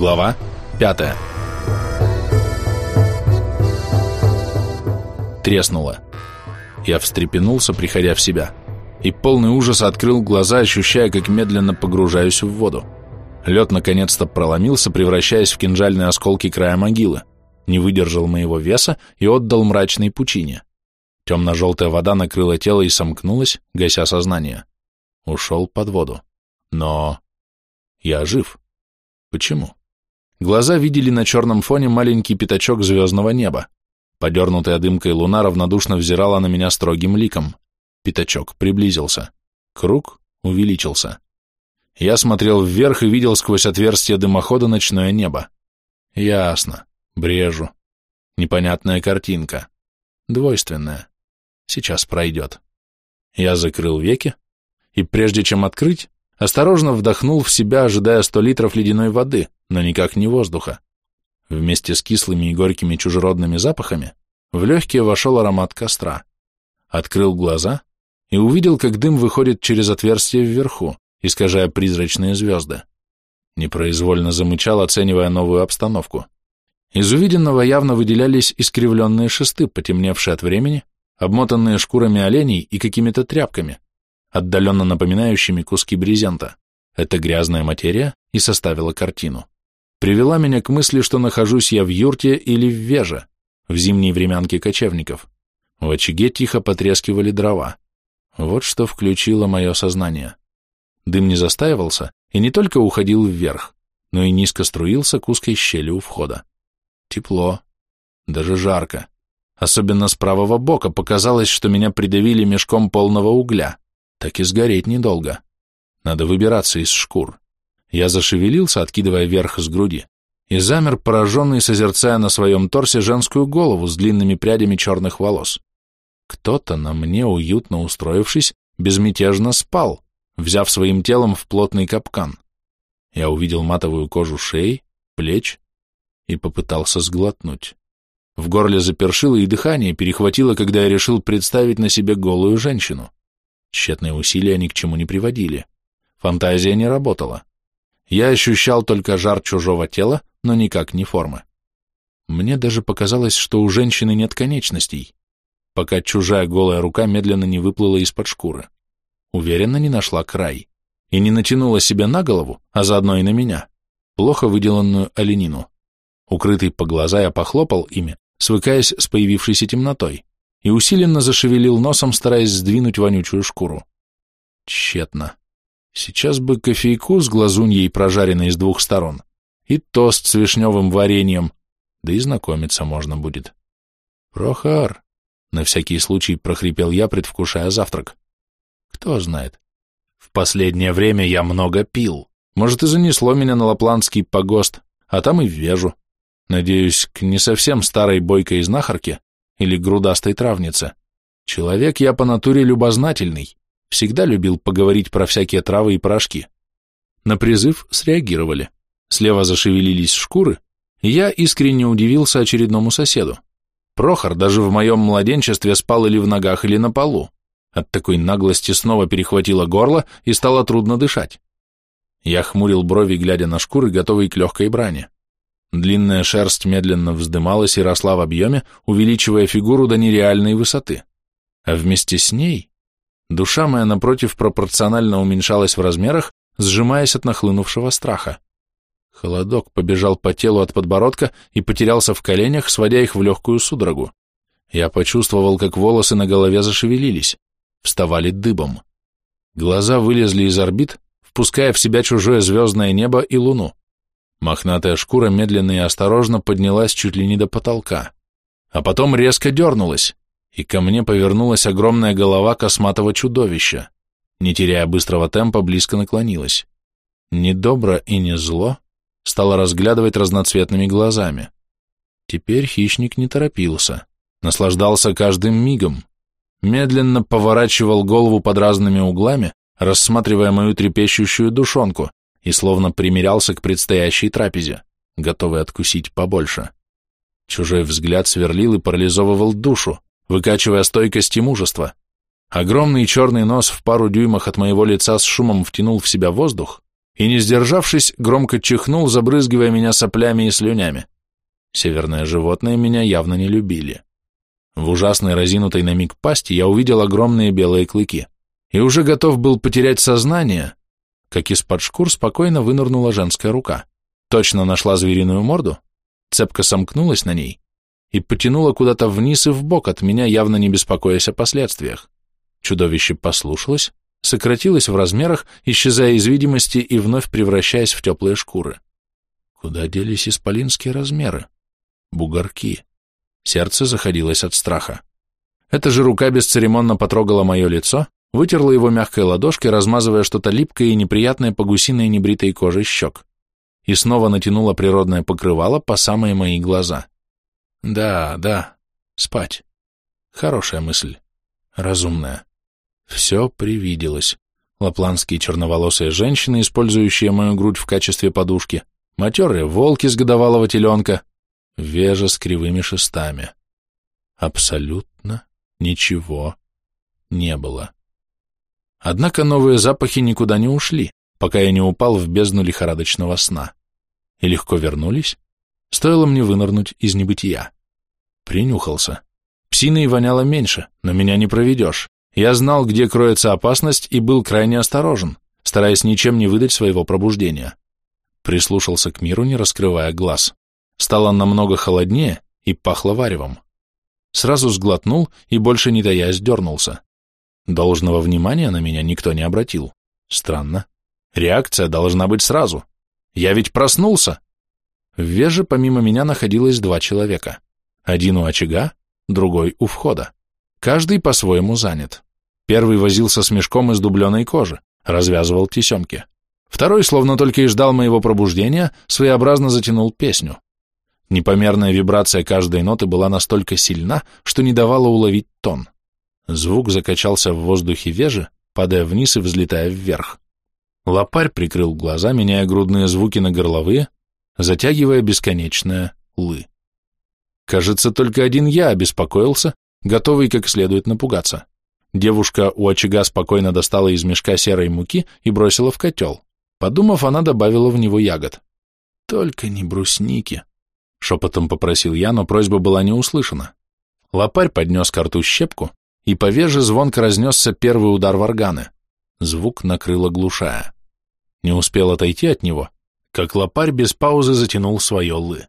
Глава 5. Треснуло. Я встрепенулся, приходя в себя, и полный ужаса открыл глаза, ощущая, как медленно погружаюсь в воду. Лед наконец-то проломился, превращаясь в кинжальные осколки края могилы, не выдержал моего веса и отдал мрачной пучине. Темно-желтая вода накрыла тело и сомкнулась, гася сознание. Ушел под воду. Но я жив. Почему? Глаза видели на черном фоне маленький пятачок звездного неба. Подернутая дымкой луна равнодушно взирала на меня строгим ликом. Пятачок приблизился. Круг увеличился. Я смотрел вверх и видел сквозь отверстие дымохода ночное небо. Ясно. Брежу. Непонятная картинка. Двойственная. Сейчас пройдет. Я закрыл веки, и прежде чем открыть, осторожно вдохнул в себя, ожидая 100 литров ледяной воды, но никак не воздуха. Вместе с кислыми и горькими чужеродными запахами в легкие вошел аромат костра. Открыл глаза и увидел, как дым выходит через отверстие вверху, искажая призрачные звезды. Непроизвольно замычал, оценивая новую обстановку. Из увиденного явно выделялись искривленные шесты, потемневшие от времени, обмотанные шкурами оленей и какими-то тряпками, отдаленно напоминающими куски брезента. Эта грязная материя и составила картину. Привела меня к мысли, что нахожусь я в юрте или в веже, в зимней времянке кочевников. В очаге тихо потрескивали дрова. Вот что включило мое сознание. Дым не застаивался и не только уходил вверх, но и низко струился к узкой щели у входа. Тепло, даже жарко. Особенно с правого бока показалось, что меня придавили мешком полного угля. Так и сгореть недолго. Надо выбираться из шкур. Я зашевелился, откидывая вверх с груди, и замер, пораженный, созерцая на своем торсе женскую голову с длинными прядями черных волос. Кто-то на мне, уютно устроившись, безмятежно спал, взяв своим телом в плотный капкан. Я увидел матовую кожу шеи, плеч и попытался сглотнуть. В горле запершило и дыхание перехватило, когда я решил представить на себе голую женщину. Тщетные усилия ни к чему не приводили. Фантазия не работала. Я ощущал только жар чужого тела, но никак не формы. Мне даже показалось, что у женщины нет конечностей, пока чужая голая рука медленно не выплыла из-под шкуры. Уверенно не нашла край и не натянула себе на голову, а заодно и на меня, плохо выделанную оленину. Укрытый по глаза, я похлопал ими, свыкаясь с появившейся темнотой, и усиленно зашевелил носом, стараясь сдвинуть вонючую шкуру. Тщетно. Сейчас бы кофейку с глазуньей, прожаренной с 2 сторон, и тост с вишневым вареньем, да и знакомиться можно будет. «Прохор!» — на всякий случай прохрипел я, предвкушая завтрак. Кто знает. В последнее время я много пил. Может, и занесло меня на лапландский погост, а там и в вежу. Надеюсь, к не совсем старой бойкой знахарке или грудастой травнице. Человек я по натуре любознательный, всегда любил поговорить про всякие травы и порошки. На призыв среагировали. Слева зашевелились шкуры, и я искренне удивился очередному соседу. Прохор даже в моем младенчестве спал или в ногах, или на полу. От такой наглости снова перехватило горло и стало трудно дышать. Я хмурил брови, глядя на шкуры, готовый к легкой брани. Длинная шерсть медленно вздымалась и росла в объеме, увеличивая фигуру до нереальной высоты. А вместе с ней душа моя, напротив, пропорционально уменьшалась в размерах, сжимаясь от нахлынувшего страха. Холодок побежал по телу от подбородка и потерялся в коленях, сводя их в легкую судорогу. Я почувствовал, как волосы на голове зашевелились, вставали дыбом. Глаза вылезли из орбит, впуская в себя чужое звездное небо и луну. Мохнатая шкура медленно и осторожно поднялась чуть ли не до потолка, а потом резко дернулась, и ко мне повернулась огромная голова косматого чудовища, не теряя быстрого темпа, близко наклонилась. Не добро и не зло стала разглядывать разноцветными глазами. Теперь хищник не торопился, наслаждался каждым мигом, медленно поворачивал голову под разными углами, рассматривая мою трепещущую душонку, и словно примирялся к предстоящей трапезе, готовый откусить побольше. Чужой взгляд сверлил и парализовывал душу, выкачивая стойкость и мужество. Огромный черный нос в пару дюймах от моего лица с шумом втянул в себя воздух, и, не сдержавшись, громко чихнул, забрызгивая меня соплями и слюнями. Северные животные меня явно не любили. В ужасной разинутой на миг пасти я увидел огромные белые клыки и уже готов был потерять сознание, как из-под шкур спокойно вынырнула женская рука, точно нашла звериную морду, цепко сомкнулась на ней и потянула куда-то вниз и вбок от меня, явно не беспокоясь о последствиях. Чудовище послушалось, сократилось в размерах, исчезая из видимости и вновь превращаясь в теплые шкуры. Куда делись исполинские размеры? Бугорки. Сердце заходилось от страха. Эта же рука бесцеремонно потрогала мое лицо, вытерла его мягкой ладошкой, размазывая что-то липкое и неприятное по гусиной небритой коже щек, и снова натянула природное покрывало по самые мои глаза. Да, спать. Хорошая мысль. Разумная. Все привиделось. Лапландские черноволосые женщины, использующие мою грудь в качестве подушки, матерые волки с годовалого теленка, вежа с кривыми шестами. Абсолютно ничего не было. Однако новые запахи никуда не ушли, пока я не упал в бездну лихорадочного сна. И легко вернулись, стоило мне вынырнуть из небытия. Принюхался. Псиной воняло меньше, но меня не проведешь. Я знал, где кроется опасность, и был крайне осторожен, стараясь ничем не выдать своего пробуждения. Прислушался к миру, не раскрывая глаз. Стало намного холоднее и пахло варевом. Сразу сглотнул и, больше не таясь, дернулся. Должного внимания на меня никто не обратил. Странно. Реакция должна быть сразу. Я ведь проснулся. В веже помимо меня находилось 2 человека. Один у очага, другой у входа. Каждый по-своему занят. Первый возился с мешком из дубленой кожи, развязывал тесемки. Второй, словно только и ждал моего пробуждения, своеобразно затянул песню. Непомерная вибрация каждой ноты была настолько сильна, что не давала уловить тон. Звук закачался в воздухе вежи, падая вниз и взлетая вверх. Лопарь прикрыл глаза, меняя грудные звуки на горловые, затягивая бесконечное «лы». Кажется, только один я обеспокоился, готовый как следует напугаться. Девушка у очага спокойно достала из мешка серой муки и бросила в котел. Подумав, она добавила в него ягод. «Только не брусники», — шепотом попросил я, но просьба была не услышана. Лопарь поднес ко рту щепку, и по веже звонко разнесся первый удар в органы. Звук накрыл оглушая. Не успел отойти от него, как лопарь без паузы затянул свое «лы».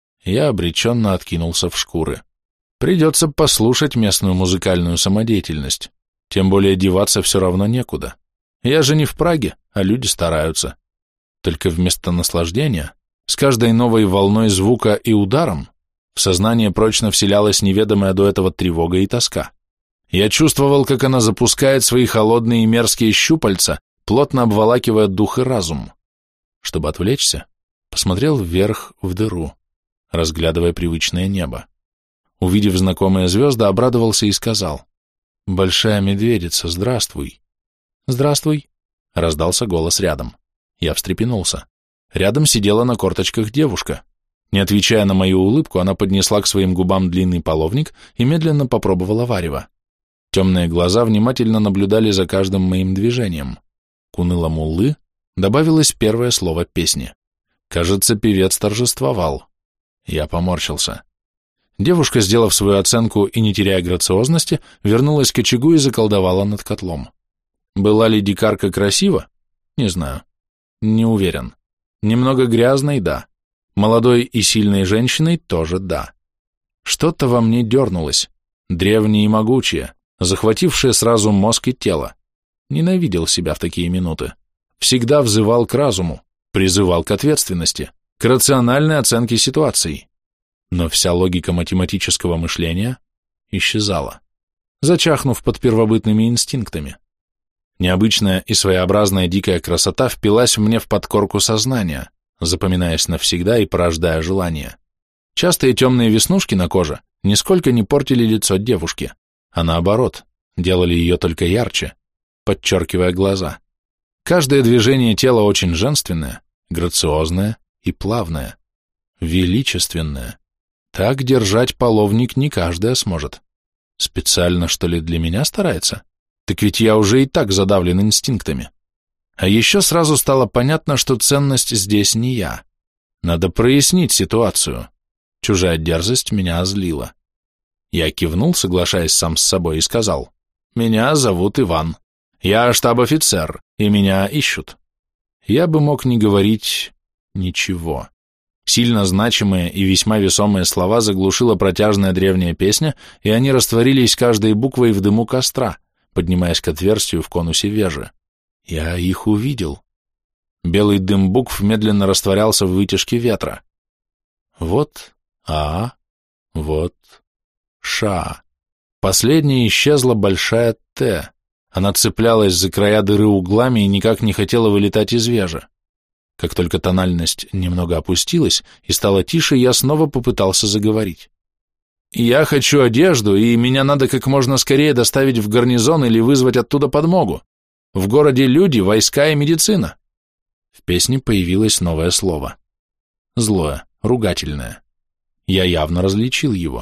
Я обреченно откинулся в шкуры. Придется послушать местную музыкальную самодеятельность, тем более деваться все равно некуда. Я же не в Праге, а люди стараются. Только вместо наслаждения, с каждой новой волной звука и ударом, в сознание прочно вселялась неведомая до этого тревога и тоска. Я чувствовал, как она запускает свои холодные и мерзкие щупальца, плотно обволакивая дух и разум. Чтобы отвлечься, посмотрел вверх в дыру, разглядывая привычное небо. Увидев знакомые звезды, обрадовался и сказал: «Большая медведица, здравствуй». «Здравствуй», — раздался голос рядом. Я встрепенулся. Рядом сидела на корточках девушка. Не отвечая на мою улыбку, она поднесла к своим губам длинный половник и медленно попробовала варево. Темные глаза внимательно наблюдали за каждым моим движением. К унылому «лы» добавилось первое слово песни. Кажется, певец торжествовал. Я поморщился. Девушка, сделав свою оценку и не теряя грациозности, вернулась к очагу и заколдовала над котлом. Была ли дикарка красива? Не знаю. Не уверен. Немного грязной, да. Молодой и сильной женщиной тоже да. Что-то во мне дернулось, древнее и могучее, захватившее сразу мозг и тело. Ненавидел себя в такие минуты. Всегда взывал к разуму, призывал к ответственности, к рациональной оценке ситуации. Но вся логика математического мышления исчезала, зачахнув под первобытными инстинктами. Необычная и своеобразная дикая красота впилась мне в подкорку сознания, запоминаясь навсегда и порождая желание. Частые темные веснушки на коже нисколько не портили лицо девушки, а наоборот, делали ее только ярче, подчеркивая глаза. Каждое движение тела очень женственное, грациозное и плавное, величественное. Так держать половник не каждая сможет. Специально, что ли, для меня старается? Так ведь я уже и так задавлен инстинктами. А еще сразу стало понятно, что ценность здесь не я. Надо прояснить ситуацию. Чужая дерзость меня озлила. Я кивнул, соглашаясь сам с собой, и сказал: «Меня зовут Иван. Я штаб-офицер, и меня ищут». Я бы мог не говорить ничего. Сильно значимые и весьма весомые слова заглушила протяжная древняя песня, и они растворились каждой буквой в дыму костра, поднимаясь к отверстию в конусе вежи. Я их увидел. Белый дым букв медленно растворялся в вытяжке ветра. Вот А, вот Ша. Последней исчезла большая Т. Она цеплялась за края дыры углами и никак не хотела вылетать из вежи. Как только тональность немного опустилась и стало тише, я снова попытался заговорить. «Я хочу одежду, и меня надо как можно скорее доставить в гарнизон или вызвать оттуда подмогу. В городе люди, войска и медицина». В песне появилось новое слово. Злое, ругательное. Я явно различил его.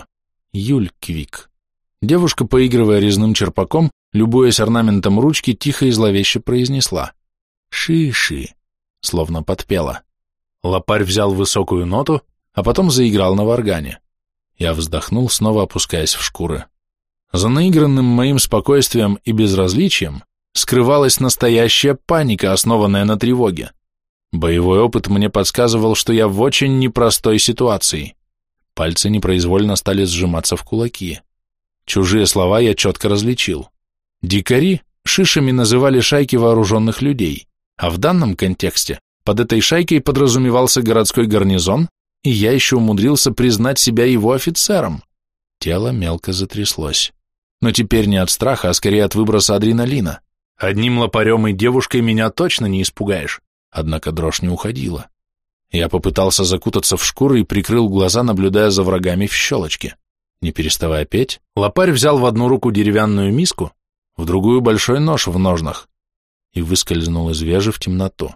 Юльквик. Девушка, поигрывая резным черпаком, любуясь орнаментом ручки, тихо и зловеще произнесла: «Ши-ши», словно подпела. Лопарь взял высокую ноту, а потом заиграл на варгане. Я вздохнул, снова опускаясь в шкуры. За наигранным моим спокойствием и безразличием скрывалась настоящая паника, основанная на тревоге. Боевой опыт мне подсказывал, что я в очень непростой ситуации. Пальцы непроизвольно стали сжиматься в кулаки. Чужие слова я четко различил. Дикари шишами называли шайки вооруженных людей, а в данном контексте под этой шайкой подразумевался городской гарнизон, и я еще умудрился признать себя его офицером. Тело мелко затряслось. Но теперь не от страха, а скорее от выброса адреналина. Одним лопарем и девушкой меня точно не испугаешь. Однако дрожь не уходила. Я попытался закутаться в шкуру и прикрыл глаза, наблюдая за врагами в щелочке. Не переставая петь, лопарь взял в одну руку деревянную миску, в другую большой нож в ножнах и выскользнул из вежи в темноту.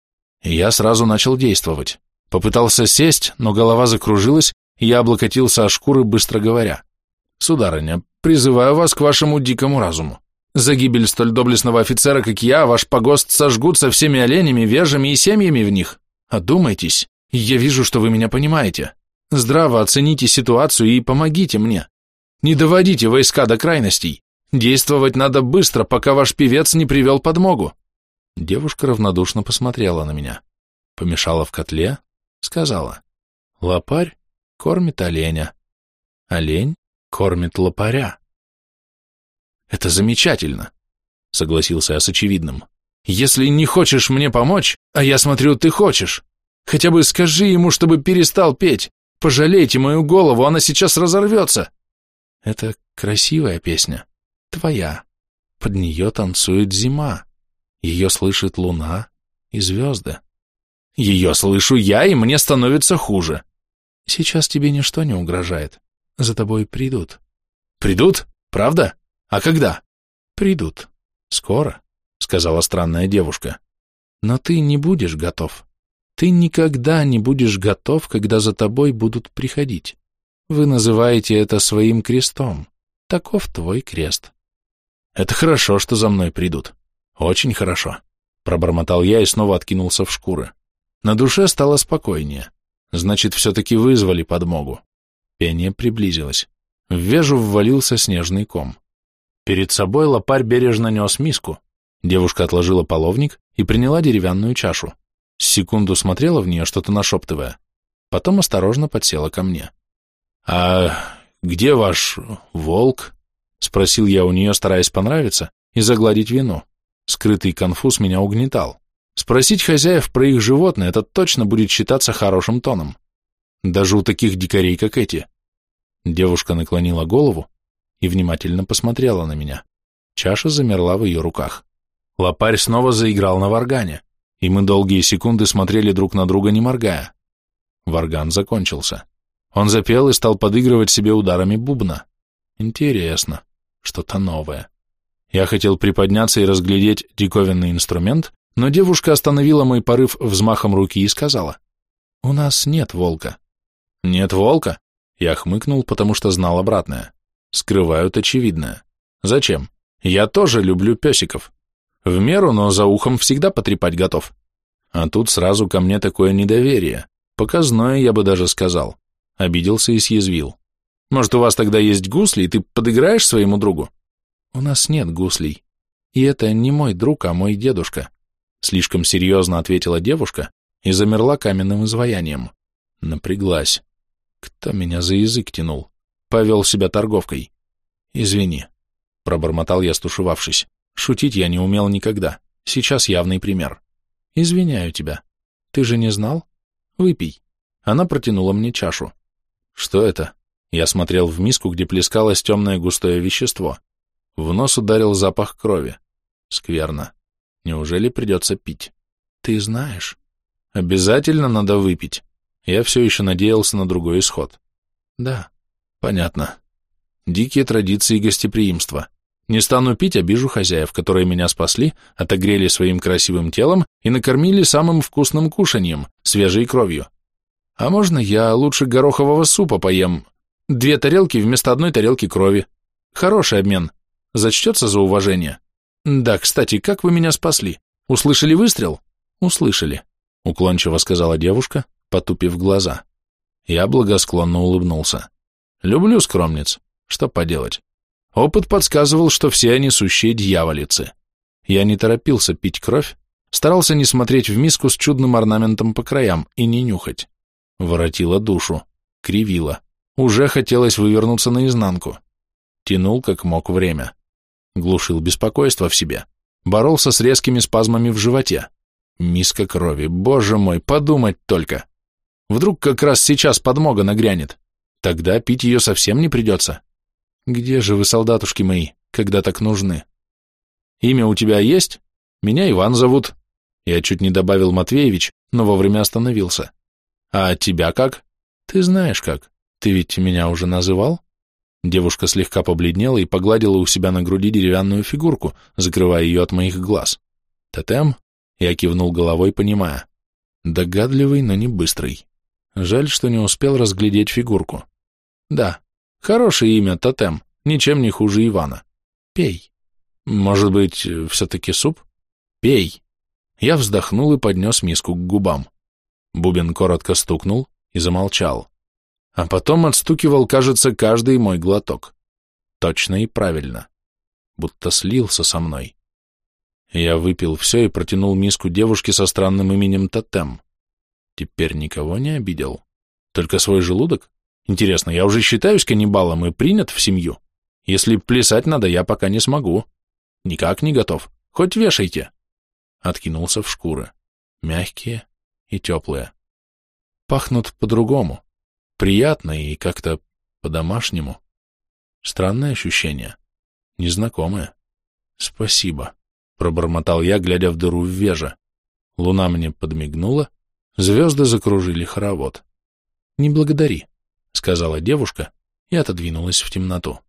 И я сразу начал действовать. Попытался сесть, но голова закружилась, и я облокотился о шкуры, быстро говоря: «Сударыня, призываю вас к вашему дикому разуму. За гибель столь доблестного офицера, как я, ваш погост сожгут со всеми оленями, вежами и семьями в них. Одумайтесь, я вижу, что вы меня понимаете. Здраво оцените ситуацию и помогите мне. Не доводите войска до крайностей. Действовать надо быстро, пока ваш певец не привел подмогу». Девушка равнодушно посмотрела на меня, помешала в котле, сказала: «Лопарь кормит оленя, олень кормит лопаря». «Это замечательно», — согласился я с очевидным. «Если не хочешь мне помочь, а я смотрю, ты хочешь, хотя бы скажи ему, чтобы перестал петь. Пожалейте мою голову, она сейчас разорвется». «Это красивая песня, твоя. Под нее танцует зима. Ее слышит луна и звезды». «Ее слышу я, и мне становится хуже». «Сейчас тебе ничто не угрожает. За тобой придут». «Придут? Правда? А когда?» «Придут. Скоро», — сказала странная девушка. «Но ты не будешь готов. Ты никогда не будешь готов, когда за тобой будут приходить. Вы называете это своим крестом. Таков твой крест». «Это хорошо, что за мной придут. Очень хорошо», — пробормотал я и снова откинулся в шкуры. На душе стало спокойнее. Значит, все-таки вызвали подмогу. Пение приблизилось. В вежу ввалился снежный ком. Перед собой лопарь бережно нес миску. Девушка отложила половник и приняла деревянную чашу. С секунду смотрела в нее, что-то нашептывая. Потом осторожно подсела ко мне. «А где ваш волк?» — спросил я у нее, стараясь понравиться и загладить вину. Скрытый конфуз меня угнетал. Спросить хозяев про их животное — это точно будет считаться хорошим тоном. Даже у таких дикарей, как эти. Девушка наклонила голову и внимательно посмотрела на меня. Чаша замерла в ее руках. Лопарь снова заиграл на варгане, и мы долгие секунды смотрели друг на друга, не моргая. Варган закончился. Он запел и стал подыгрывать себе ударами бубна. Интересно, что-то новое. Я хотел приподняться и разглядеть диковинный инструмент, но девушка остановила мой порыв взмахом руки и сказала: «У нас нет волка». «Нет волка?» Я хмыкнул, потому что знал обратное. Скрывают очевидное. Зачем? Я тоже люблю песиков. В меру, но за ухом всегда потрепать готов. А тут сразу ко мне такое недоверие. Показное, я бы даже сказал. Обиделся и съязвил. Может, у вас тогда есть гусли, и ты подыграешь своему другу? У нас нет гуслей. И это не мой друг, а мой дедушка. Слишком серьезно ответила девушка и замерла каменным изваянием. Напряглась. Кто меня за язык тянул? Повел себя торговкой. Извини, пробормотал я, стушевавшись. Шутить я не умел никогда. Сейчас явный пример. Извиняю тебя. Ты же не знал? Выпей. Она протянула мне чашу. Что это? Я смотрел в миску, где плескалось темное густое вещество. В нос ударил запах крови. Скверно. Неужели придется пить? Ты знаешь. Обязательно надо выпить. Я все еще надеялся на другой исход. Да. Понятно. Дикие традиции гостеприимства. Не стану пить, обижу хозяев, которые меня спасли, отогрели своим красивым телом и накормили самым вкусным кушаньем, свежей кровью. А можно я лучше горохового супа поем? 2 тарелки вместо 1 тарелки крови. Хороший обмен. Зачтется за уважение. Да, кстати, как вы меня спасли? Услышали выстрел? Услышали, уклончиво сказала девушка, потупив глаза. Я благосклонно улыбнулся. Люблю скромниц. Что поделать? Опыт подсказывал, что все они сущие дьяволицы. Я не торопился пить кровь, старался не смотреть в миску с чудным орнаментом по краям и не нюхать. Воротило душу, кривило. Уже хотелось вывернуться наизнанку. Тянул как мог время. Глушил беспокойство в себе. Боролся с резкими спазмами в животе. Миска крови, боже мой, подумать только. Вдруг как раз сейчас подмога нагрянет. Тогда пить ее совсем не придется. Где же вы, солдатушки мои, когда так нужны? Имя у тебя есть? Меня Иван зовут. Я чуть не добавил Матвеевич, но вовремя остановился. А тебя как? Ты знаешь как. Ты ведь меня уже называл? Девушка слегка побледнела и погладила у себя на груди деревянную фигурку, закрывая ее от моих глаз. Тотем? Я кивнул головой, понимая. Догадливый, но не быстрый. Жаль, что не успел разглядеть фигурку. Да. Хорошее имя, Тотем, ничем не хуже Ивана. Пей. Может быть, все-таки суп? Пей. Я вздохнул и поднес миску к губам. Бубен коротко стукнул и замолчал. А потом отстукивал, кажется, каждый мой глоток. Точно и правильно. Будто слился со мной. Я выпил все и протянул миску девушке со странным именем Тотем. Теперь никого не обидел. Только свой желудок? Интересно, я уже считаюсь каннибалом и принят в семью? Если плясать надо, я пока не смогу. Никак не готов. Хоть вешайте. Откинулся в шкуры. Мягкие и теплые. Пахнут по-другому. Приятно и как-то по-домашнему. Странное ощущение. Незнакомое. Спасибо, пробормотал я, глядя в дыру в веже. Луна мне подмигнула, звезды закружили хоровод. Не благодари, сказала девушка и отодвинулась в темноту.